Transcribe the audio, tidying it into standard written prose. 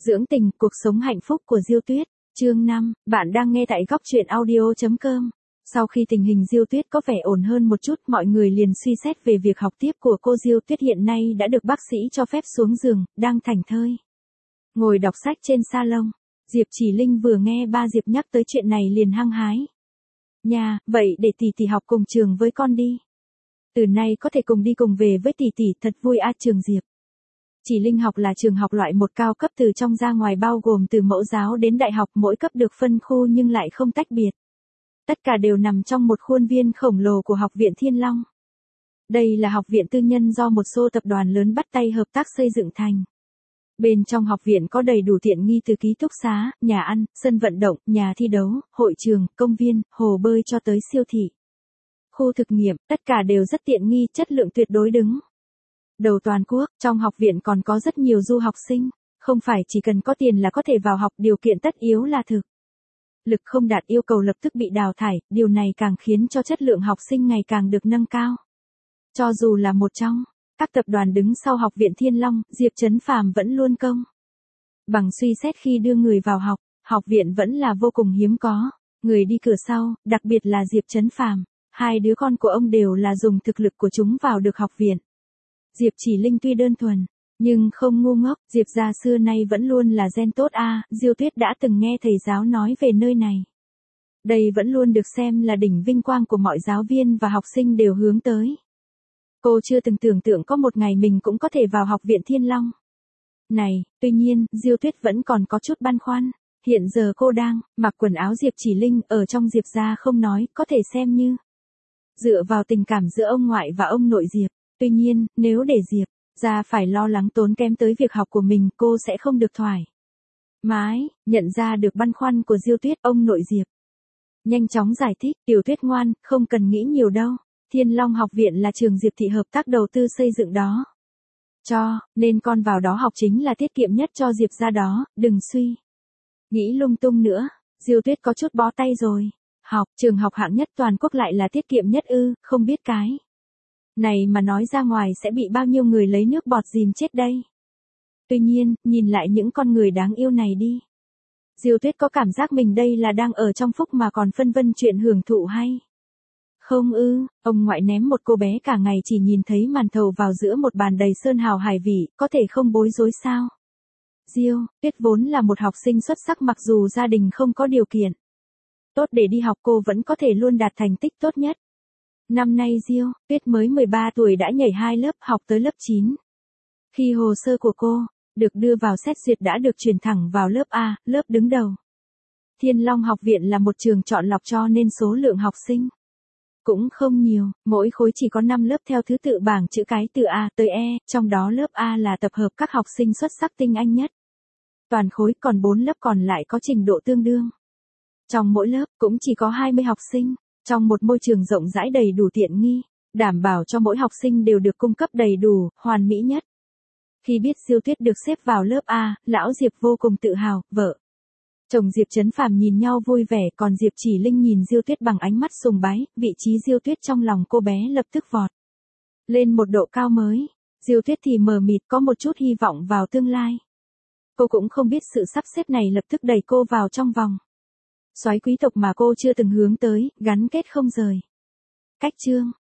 Dưỡng tình, cuộc sống hạnh phúc của Diêu Tuyết, chương 5, bạn đang nghe tại góc truyện audio.com. Sau khi tình hình Diêu Tuyết có vẻ ổn hơn một chút, mọi người liền suy xét về việc học tiếp của cô. Diêu Tuyết hiện nay đã được bác sĩ cho phép xuống giường, đang thảnh thơi ngồi đọc sách trên salon. Diệp Chỉ Linh vừa nghe ba Diệp nhắc tới chuyện này liền hăng hái. Nha, vậy để tỷ học cùng trường với con đi. Từ nay có thể cùng đi cùng về với tỷ, thật vui a. Trường Diệp Chỉ Linh học là trường học loại 1 cao cấp từ trong ra ngoài, bao gồm từ mẫu giáo đến đại học, mỗi cấp được phân khu nhưng lại không tách biệt. Tất cả đều nằm trong một khuôn viên khổng lồ của Học viện Thiên Long. Đây là học viện tư nhân do một số tập đoàn lớn bắt tay hợp tác xây dựng thành. Bên trong học viện có đầy đủ tiện nghi từ ký túc xá, nhà ăn, sân vận động, nhà thi đấu, hội trường, công viên, hồ bơi cho tới siêu thị, khu thực nghiệm, tất cả đều rất tiện nghi, chất lượng tuyệt đối đứng đầu toàn quốc. Trong học viện còn có rất nhiều du học sinh, không phải chỉ cần có tiền là có thể vào học, điều kiện tất yếu là thực lực không đạt yêu cầu lập tức bị đào thải, điều này càng khiến cho chất lượng học sinh ngày càng được nâng cao. Cho dù là một trong các tập đoàn đứng sau Học viện Thiên Long, Diệp Trấn Phàm vẫn luôn công bằng suy xét khi đưa người vào học. Học viện vẫn là vô cùng hiếm có người đi cửa sau, đặc biệt là Diệp Trấn Phàm. Hai đứa con của ông đều là dùng thực lực của chúng vào được học viện. Diệp Chỉ Linh tuy đơn thuần, nhưng không ngu ngốc. Diệp gia xưa nay vẫn luôn là gen tốt a. Diêu Tuyết đã từng nghe thầy giáo nói về nơi này. Đây vẫn luôn được xem là đỉnh vinh quang của mọi giáo viên và học sinh đều hướng tới. Cô chưa từng tưởng tượng có một ngày mình cũng có thể vào Học viện Thiên Long này. Tuy nhiên, Diêu Tuyết vẫn còn có chút băn khoăn. Hiện giờ cô đang mặc quần áo Diệp Chỉ Linh, ở trong Diệp gia không nói, có thể xem như dựa vào tình cảm giữa ông ngoại và ông nội Diệp. Tuy nhiên, nếu để Diệp gia phải lo lắng tốn kém tới việc học của mình, cô sẽ không được thoải mái. Nhận ra được băn khoăn của Diêu Tuyết, ông nội Diệp nhanh chóng giải thích, Tiểu Tuyết ngoan, không cần nghĩ nhiều đâu. Thiên Long học viện là trường Diệp thị hợp tác đầu tư xây dựng đó, cho nên con vào đó học chính là tiết kiệm nhất cho Diệp gia đó, đừng suy nghĩ lung tung nữa. Diêu Tuyết có chút bó tay rồi. Trường học hạng nhất toàn quốc lại là tiết kiệm nhất ư? Không biết cái này mà nói ra ngoài sẽ bị bao nhiêu người lấy nước bọt dìm chết đây. Tuy nhiên, nhìn lại những con người đáng yêu này đi. Diêu Tuyết có cảm giác mình đây là đang ở trong phúc mà còn phân vân chuyện hưởng thụ hay không ư? Ông ngoại ném một cô bé cả ngày chỉ nhìn thấy màn thầu vào giữa một bàn đầy sơn hào hải vị, có thể không bối rối sao? Diêu Tuyết vốn là một học sinh xuất sắc, mặc dù gia đình không có điều kiện tốt để đi học, cô vẫn có thể luôn đạt thành tích tốt nhất. Năm nay Diêu Tuyết mới 13 tuổi đã nhảy 2 lớp, học tới lớp 9. Khi hồ sơ của cô được đưa vào xét duyệt đã được chuyển thẳng vào lớp A, lớp đứng đầu. Thiên Long học viện là một trường chọn lọc cho nên số lượng học sinh cũng không nhiều, mỗi khối chỉ có 5 lớp theo thứ tự bảng chữ cái từ A tới E, trong đó lớp A là tập hợp các học sinh xuất sắc tinh anh nhất toàn khối, còn 4 lớp còn lại có trình độ tương đương. Trong mỗi lớp cũng chỉ có 20 học sinh, trong một môi trường rộng rãi đầy đủ tiện nghi, đảm bảo cho mỗi học sinh đều được cung cấp đầy đủ, hoàn mỹ nhất. Khi biết Diêu Tuyết được xếp vào lớp A, lão Diệp vô cùng tự hào, vợ chồng Diệp Trấn Phàm nhìn nhau vui vẻ, còn Diệp Chỉ Linh nhìn Diêu Tuyết bằng ánh mắt sùng bái. Vị trí Diêu Tuyết trong lòng cô bé lập tức vọt lên một độ cao mới. Diêu Tuyết thì mờ mịt, có một chút hy vọng vào tương lai. Cô cũng không biết sự sắp xếp này lập tức đẩy cô vào trong vòng xoáy quý tộc mà cô chưa từng hướng tới, gắn kết không rời. Cách chương